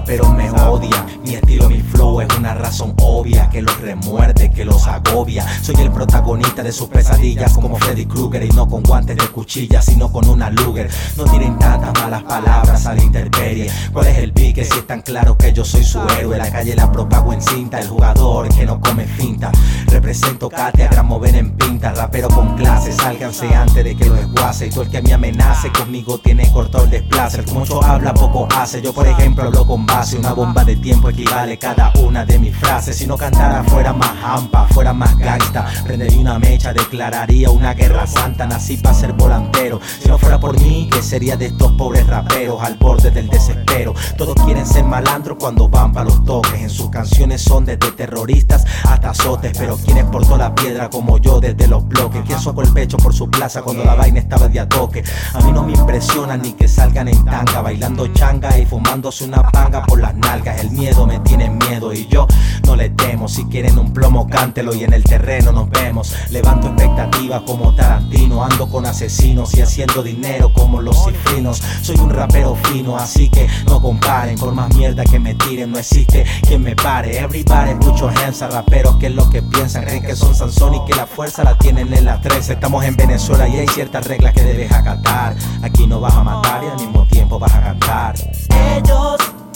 raperos me odian. Mi estilo, mi flow es una razón obvia que los remuerde, que los agobia. Soy el protagonista de sus pesadillas como Freddy Krueger, y no con guantes de cuchilla, sino con una Luger. No tiren tantas malas palabras a la intemperie. ¿Cuál es el pique si es tan claro que yo soy su héroe? La calle la propago en cinta, el jugador que no come finta. Represento Katia, gran mover en pinta. Rapero con clase, sálganse antes de que lo desguace. Y todo el que me amenace conmigo tiene cortado el desplace. El que mucho habla, poco hace. Yo por ejemplo hablo con base. Una bomba de tiempo equivale cada una de mis frases. Si no cantara fuera más hampa, fuera más gangsta. Prendería una mecha, declararía una guerra santa. Nací para ser volantero. Si no fuera por mí, ¿qué sería de estos pobres raperos al borde del desespero? Todos quieren ser malandros cuando van para los toques. En sus canciones son desde terroristas hasta azotes. Pero quienes por toda la piedra como yo desde los bloques. Quien socó el pecho por su plaza cuando la vaina estaba de a toque. A mí no me impresiona ni que salgan en tanga, bailando changa y fumándose una panga por las nalgas. El miedo me tiene miedo y yo no le temo. Si quieren un plomo, cántelo y en el terreno nos vemos. Levanto expectativas como Tarantino. Ando con asesinos y haciendo dinero como los cifrinos. Soy un rapero fino, así que no comparen. Por más mierda que me tiren, no existe quien me pare. Everybody put your hands up, raperos, ¿qué es lo que piensan? Creen que son Sansón y que la fuerza la tienen en las 13. Estamos en Venezuela y hay ciertas reglas que debes acatar. Aquí no vas a matar y al mismo tiempo vas a cantar. Ellos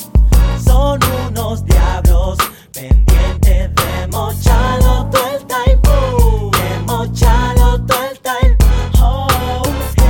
son unos diablos pendientes de mocharlo todo el time. De mocharlo todo el time. Oh,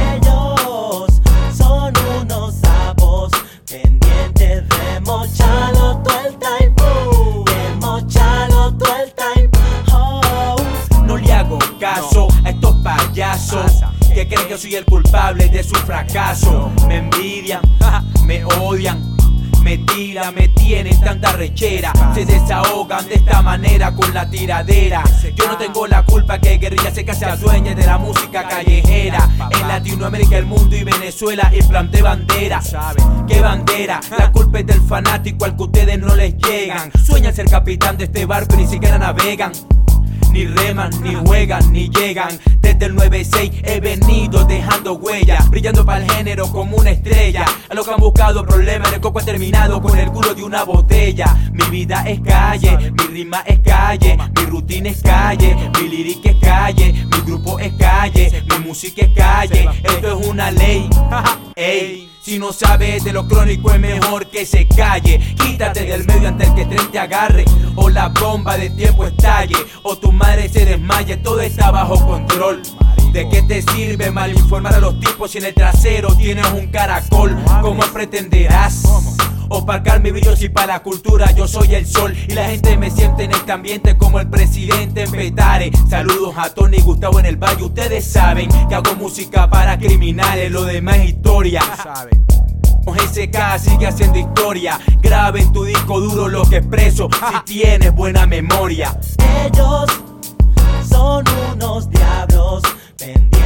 ellos son unos sapos pendientes de mocharlo todo el time. De mocharlo todo el time. Oh, no le hago caso a estos payasos que creen que soy el culpable de su fracaso. Me envidian, me odian, me tiran, me tienen tanta rechera. Se desahogan de esta manera con la tiradera. Yo no tengo la culpa que guerrilla seca se adueñe de la música callejera. En Latinoamérica, el mundo y Venezuela y planté bandera. ¿Qué bandera? La culpa es del fanático al que ustedes no les llegan. Sueñan ser capitán de este barco y ni siquiera navegan. Ni reman, ni juegan, ni llegan. Desde el 96 he venido dejando huellas, brillando para el género como una estrella. A los que han buscado problemas, el coco ha terminado con el culo de una botella. Mi vida es calle, mi rima es calle, mi rutina es calle, mi lírica es calle, mi grupo es calle, mi música es calle. Esto es una ley. Ey, si no sabes de lo crónico es mejor que se calle. Quítate del medio antes que el tren te agarre, o la bomba de tiempo estalle, o tu madre se desmaye. Todo está bajo control. ¿De qué te sirve mal informar a los tipos si en el trasero tienes un caracol? ¿Cómo pretenderás opacar mi brillo si para la cultura yo soy el sol? Y la gente me siente en este ambiente como el presidente en Petare. Saludos a Tony y Gustavo en el Valle. Ustedes saben que hago música para criminales, lo demás es historia. SK sigue haciendo historia. Graba en tu disco duro lo que expreso si tienes buena memoria. ellos son unos diablos pendientes